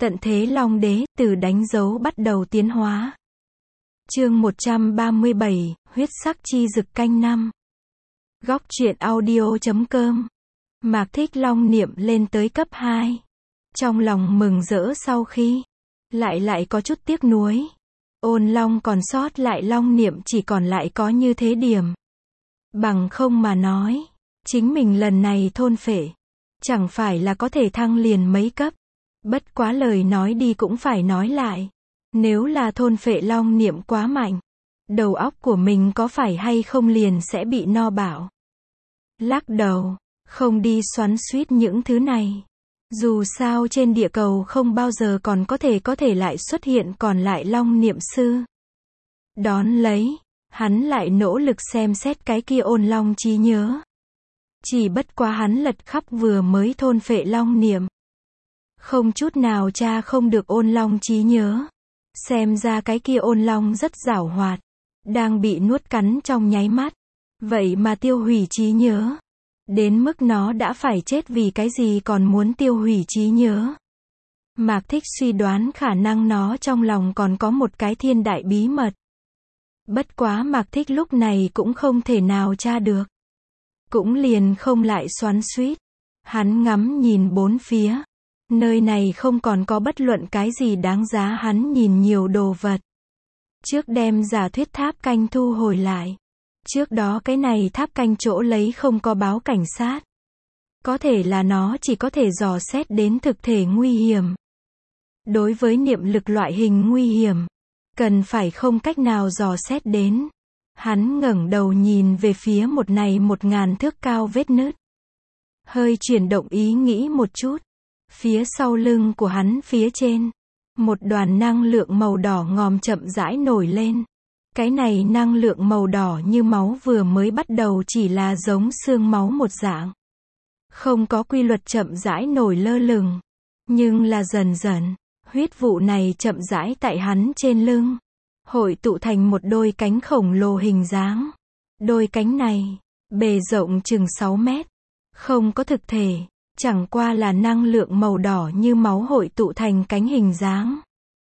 Tận thế Long Đế, từ đánh dấu bắt đầu tiến hóa. Chương 137, huyết sắc chi dực canh năm. Góc truyện audio.com. Mạc Thích Long niệm lên tới cấp 2. Trong lòng mừng rỡ sau khi lại có chút tiếc nuối. Ôn Long còn sót lại Long niệm chỉ còn lại có như thế điểm. Bằng không mà nói, chính mình lần này thôn phệ, chẳng phải là có thể thăng liền mấy cấp. Bất quá lời nói đi cũng phải nói lại. Nếu là thôn phệ Long niệm quá mạnh, đầu óc của mình có phải hay không liền sẽ bị no bạo. Lắc đầu, không đi xoắn xuýt những thứ này. Dù sao trên địa cầu không bao giờ còn có thể lại xuất hiện còn lại Long niệm sư. Đón lấy, hắn lại nỗ lực xem xét cái kia ôn Long trí nhớ. Chỉ bất quá hắn lật khắp vừa mới thôn phệ Long niệm. Không chút nào tra không được ôn Long trí nhớ. Xem ra cái kia ôn Long rất giảo hoạt. Đang bị nuốt cắn trong nháy mắt. Vậy mà tiêu hủy trí nhớ. Đến mức nó đã phải chết vì cái gì còn muốn tiêu hủy trí nhớ. Mạc Thích suy đoán khả năng nó trong lòng còn có một cái thiên đại bí mật. Bất quá Mạc Thích lúc này cũng không thể nào tra được. Cũng liền không lại xoắn xuýt. Hắn ngắm nhìn bốn phía. Nơi này không còn có bất luận cái gì đáng giá hắn nhìn nhiều đồ vật. Trước đem giả thuyết tháp canh thu hồi lại. Trước đó cái này tháp canh chỗ lấy không có báo cảnh sát. Có thể là nó chỉ có thể dò xét đến thực thể nguy hiểm. Đối với niệm lực loại hình nguy hiểm, cần phải không cách nào dò xét đến. Hắn ngẩng đầu nhìn về phía một này 1000 thước cao vết nứt. Hơi chuyển động ý nghĩ một chút. Phía sau lưng của hắn phía trên, một đoàn năng lượng màu đỏ ngòm chậm rãi nổi lên. Cái này năng lượng màu đỏ như máu vừa mới bắt đầu chỉ là giống xương máu một dạng. Không có quy luật chậm rãi nổi lơ lửng. Nhưng là dần dần, huyết vụ này chậm rãi tại hắn trên lưng. Hội tụ thành một đôi cánh khổng lồ hình dáng. Đôi cánh này, bề rộng chừng 6 mét. Không có thực thể. Chẳng qua là năng lượng màu đỏ như máu hội tụ thành cánh hình dáng.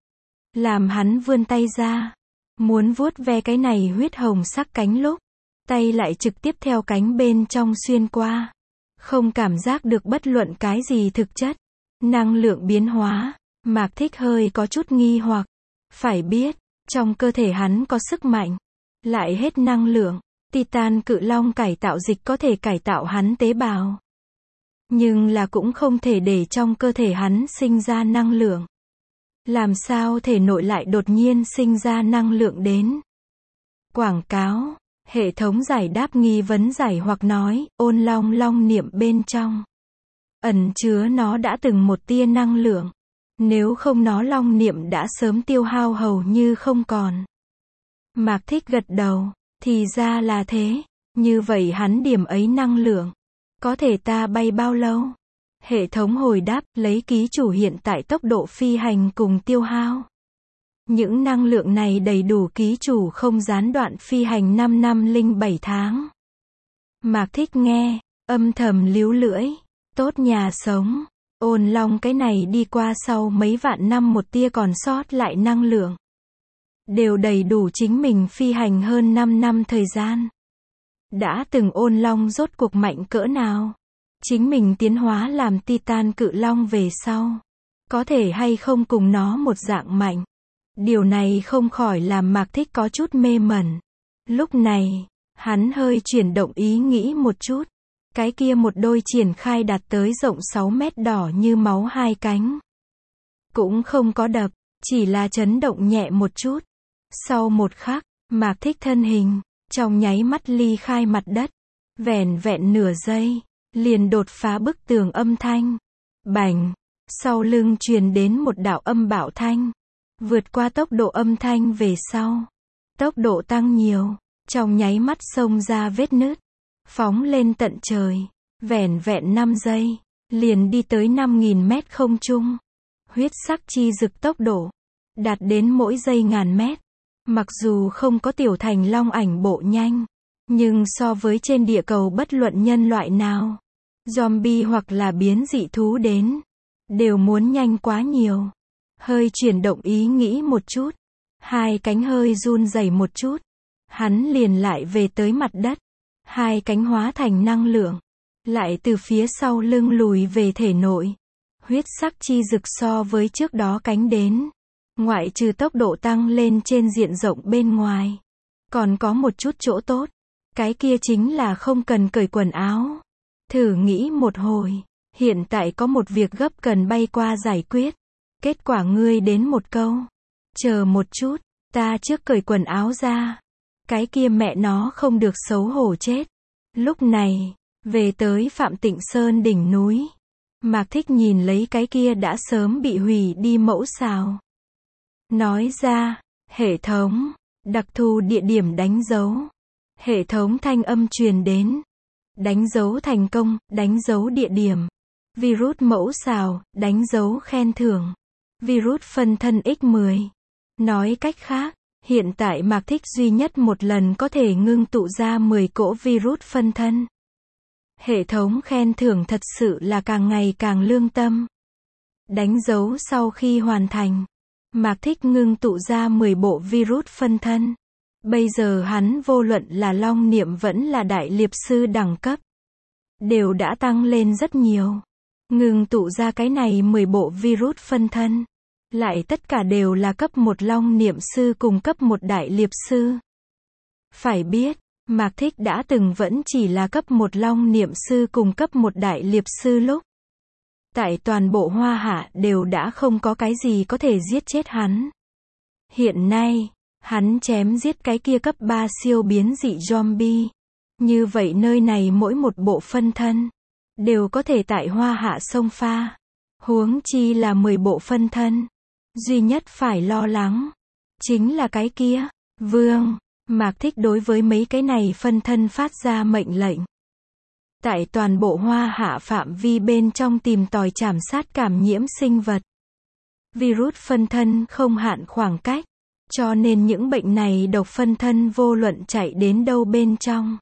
Làm hắn vươn tay ra. Muốn vuốt ve cái này huyết hồng sắc cánh lúc. Tay lại trực tiếp theo cánh bên trong xuyên qua. Không cảm giác được bất luận cái gì thực chất. Năng lượng biến hóa. Mạc Thích hơi có chút nghi hoặc. Phải biết, trong cơ thể hắn có sức mạnh. Lại hết năng lượng. Titan cự long cải tạo dịch có thể cải tạo hắn tế bào. Nhưng là cũng không thể để trong cơ thể hắn sinh ra năng lượng. Làm sao thể nội lại đột nhiên sinh ra năng lượng đến? Quảng cáo, hệ thống giải đáp nghi vấn giải hoặc nói, ôn Long Long niệm bên trong. Ẩn chứa nó đã từng một tia năng lượng. Nếu không nó Long niệm đã sớm tiêu hao hầu như không còn. Mạc Thích gật đầu, thì ra là thế. Như vậy hắn điểm ấy năng lượng. Có thể ta bay bao lâu? Hệ thống hồi đáp, lấy ký chủ hiện tại tốc độ phi hành cùng tiêu hao. Những năng lượng này đầy đủ ký chủ không gián đoạn phi hành 5 năm 07 tháng. Mạc Thích nghe, âm thầm líu lưỡi. Tốt nhà sống. Ôn Long cái này đi qua sau mấy vạn năm một tia còn sót lại năng lượng. Đều đầy đủ chính mình phi hành hơn 5 năm thời gian. Đã từng ôn Long rốt cuộc mạnh cỡ nào? Chính mình tiến hóa làm Titan cự long về sau. Có thể hay không cùng nó một dạng mạnh? Điều này không khỏi làm Mạc Thích có chút mê mẩn. Lúc này, hắn hơi chuyển động ý nghĩ một chút. Cái kia một đôi triển khai đạt tới rộng 6 mét đỏ như máu hai cánh. Cũng không có đập, chỉ là chấn động nhẹ một chút. Sau một khắc, Mạc Thích thân hình trong nháy mắt ly khai mặt đất. Vẻn vẹn nửa giây, liền đột phá bức tường âm thanh. Bành, sau lưng truyền đến một đạo âm bạo thanh. Vượt qua tốc độ âm thanh về sau. Tốc độ tăng nhiều, trong nháy mắt xông ra vết nứt. Phóng lên tận trời, vẻn vẹn 5 giây, liền đi tới 5000 mét không trung. Huyết sắc chi dực tốc độ, đạt đến mỗi giây ngàn mét. Mặc dù không có tiểu thành long ảnh bộ nhanh, nhưng so với trên địa cầu bất luận nhân loại nào, zombie hoặc là biến dị thú đến, đều muốn nhanh quá nhiều. hơi chuyển động ý nghĩ một chút. Hai cánh hơi run rẩy một chút. Hắn liền lại về tới mặt đất. Hai cánh hóa thành năng lượng. Lại từ phía sau lưng lùi về thể nội. Huyết sắc chi dực so với trước đó cánh đến. Ngoại trừ tốc độ tăng lên trên diện rộng bên ngoài. Còn có một chút chỗ tốt. Cái kia chính là không cần cởi quần áo. Thử nghĩ một hồi. Hiện tại có một việc gấp cần bay qua giải quyết. Kết quả ngươi đến một câu. Chờ một chút, ta trước cởi quần áo ra. Cái kia mẹ nó không được xấu hổ chết. Lúc này, về tới Phạm Tịnh Sơn đỉnh núi. Mạc Thích nhìn lấy cái kia đã sớm bị hủy đi mẫu xào. Nói ra, hệ thống, đặc thù địa điểm đánh dấu. Hệ thống thanh âm truyền đến. Đánh dấu thành công, đánh dấu địa điểm. Virus mẫu xào, đánh dấu khen thưởng. Virus phân thân X10. Nói cách khác, hiện tại Mạc Thích duy nhất một lần có thể ngưng tụ ra 10 cỗ virus phân thân. Hệ thống khen thưởng thật sự là càng ngày càng lương tâm. Đánh dấu sau khi hoàn thành. Mạc Thích ngưng tụ ra 10 bộ virus phân thân. Bây giờ hắn vô luận là long niệm vẫn là đại liệp sư đẳng cấp. Đều đã tăng lên rất nhiều. Ngưng tụ ra cái này 10 bộ virus phân thân. Lại tất cả đều là cấp 1 long niệm sư cùng cấp 1 đại liệp sư. Phải biết, Mạc Thích đã từng vẫn chỉ là cấp 1 long niệm sư cùng cấp 1 đại liệp sư lúc. Tại toàn bộ Hoa Hạ đều đã không có cái gì có thể giết chết hắn. Hiện nay, hắn chém giết cái kia cấp 3 siêu biến dị zombie. Như vậy nơi này mỗi một bộ phân thân đều có thể tại Hoa Hạ xông pha. Huống chi là 10 bộ phân thân. Duy nhất phải lo lắng chính là cái kia, Vương. Mạc Thích đối với mấy cái này phân thân phát ra mệnh lệnh. Tại toàn bộ Hoa Hạ phạm vi bên trong tìm tòi trảm sát cảm nhiễm sinh vật. Virus phân thân không hạn khoảng cách, cho nên những bệnh này độc phân thân vô luận chạy đến đâu bên trong.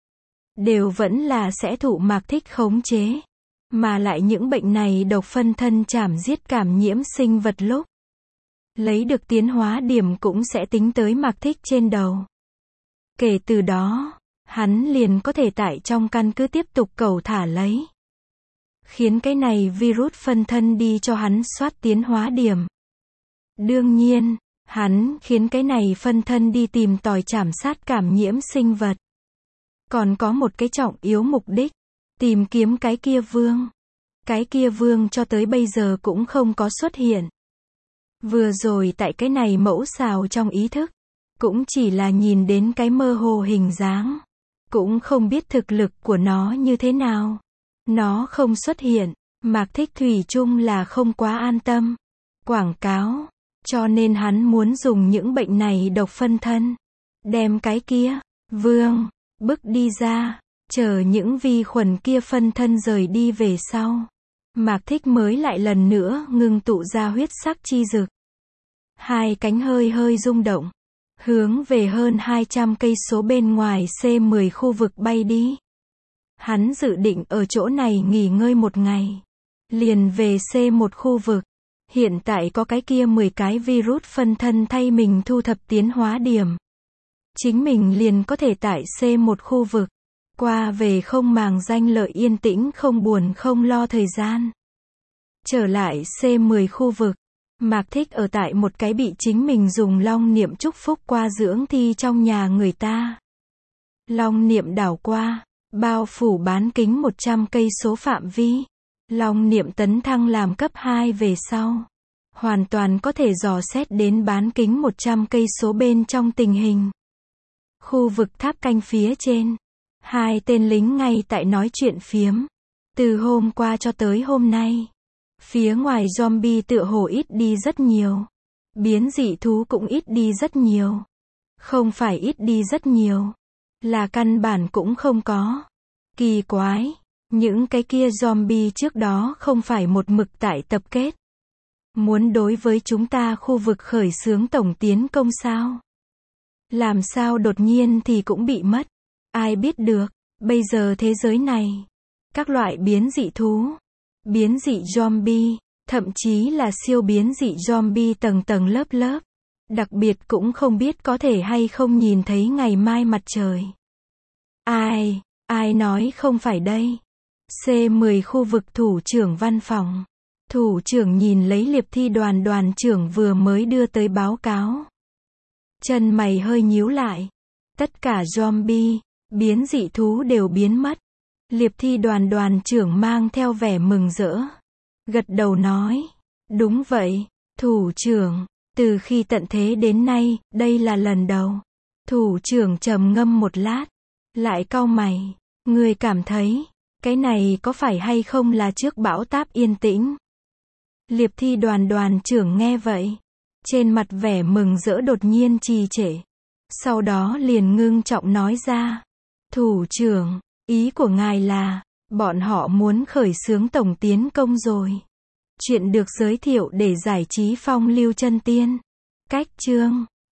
Đều vẫn là sẽ thụ Mạc Thích khống chế. Mà lại những bệnh này độc phân thân chảm giết cảm nhiễm sinh vật lúc. Lấy được tiến hóa điểm cũng sẽ tính tới Mạc Thích trên đầu. Kể từ đó, hắn liền có thể tại trong căn cứ tiếp tục cầu thả lấy. Khiến cái này virus phân thân đi cho hắn soát tiến hóa điểm. Đương nhiên, hắn khiến cái này phân thân đi tìm tòi trảm sát cảm nhiễm sinh vật. Còn có một cái trọng yếu mục đích. Tìm kiếm cái kia Vương. Cái kia Vương cho tới bây giờ cũng không có xuất hiện. Vừa rồi tại cái này mẫu xào trong ý thức. Cũng chỉ là nhìn đến cái mơ hồ hình dáng. Cũng không biết thực lực của nó như thế nào. Nó không xuất hiện. Mạc Thích thủy chung là không quá an tâm. Quảng cáo. Cho nên hắn muốn dùng những bệnh này độc phân thân. Đem cái kia, Vương, bức đi ra. Chờ những vi khuẩn kia phân thân rời đi về sau. Mạc Thích mới lại lần nữa ngưng tụ ra huyết sắc chi dực. Hai cánh hơi hơi rung động. Hướng về hơn 200 cây số bên ngoài C10 khu vực bay đi. Hắn dự định ở chỗ này nghỉ ngơi một ngày. Liền về C1 khu vực. Hiện tại có cái kia 10 cái virus phân thân thay mình thu thập tiến hóa điểm. Chính mình liền có thể tại C1 khu vực. Qua về không màng danh lợi yên tĩnh không buồn không lo thời gian. Trở lại C10 khu vực. Mạc Thích ở tại một cái bị chính mình dùng long niệm chúc phúc qua dưỡng thi trong nhà người ta. Long niệm đảo qua, bao phủ bán kính 100 cây số phạm vi. Long niệm tấn thăng làm cấp 2 về sau. Hoàn toàn có thể dò xét đến bán kính 100 cây số bên trong tình hình. Khu vực tháp canh phía trên. Hai tên lính ngay tại nói chuyện phiếm. Từ hôm qua cho tới hôm nay. Phía ngoài zombie tựa hồ ít đi rất nhiều. Biến dị thú cũng ít đi rất nhiều. Không phải ít đi rất nhiều. Là căn bản cũng không có. Kỳ quái. Những cái kia zombie trước đó không phải một mực tại tập kết. Muốn đối với chúng ta khu vực khởi xướng tổng tiến công sao? Làm sao đột nhiên thì cũng bị mất. Ai biết được. Bây giờ thế giới này. Các loại biến dị thú. Biến dị zombie. thậm chí là siêu biến dị zombie tầng tầng lớp lớp. Đặc biệt cũng không biết có thể hay không nhìn thấy ngày mai mặt trời. Ai nói không phải đây? C10 khu vực thủ trưởng văn phòng. Thủ trưởng nhìn lấy Liệp Thi đoàn đoàn trưởng vừa mới đưa tới báo cáo. Chân mày hơi nhíu lại. Tất cả zombie, biến dị thú đều biến mất. Liệp Thi đoàn đoàn trưởng mang theo vẻ mừng rỡ. Gật đầu nói. Đúng vậy, thủ trưởng. Từ khi tận thế đến nay, đây là lần đầu. Thủ trưởng trầm ngâm một lát. Lại cau mày. Người cảm thấy, cái này có phải hay không là trước bão táp yên tĩnh? Liệp Thi đoàn đoàn trưởng nghe vậy. Trên mặt vẻ mừng rỡ đột nhiên trì trệ. Sau đó liền ngưng trọng nói ra. Thủ trưởng, ý của ngài là, bọn họ muốn khởi xướng tổng tiến công rồi. Chuyện được giới thiệu để giải trí phong lưu chân tiên. Cách chương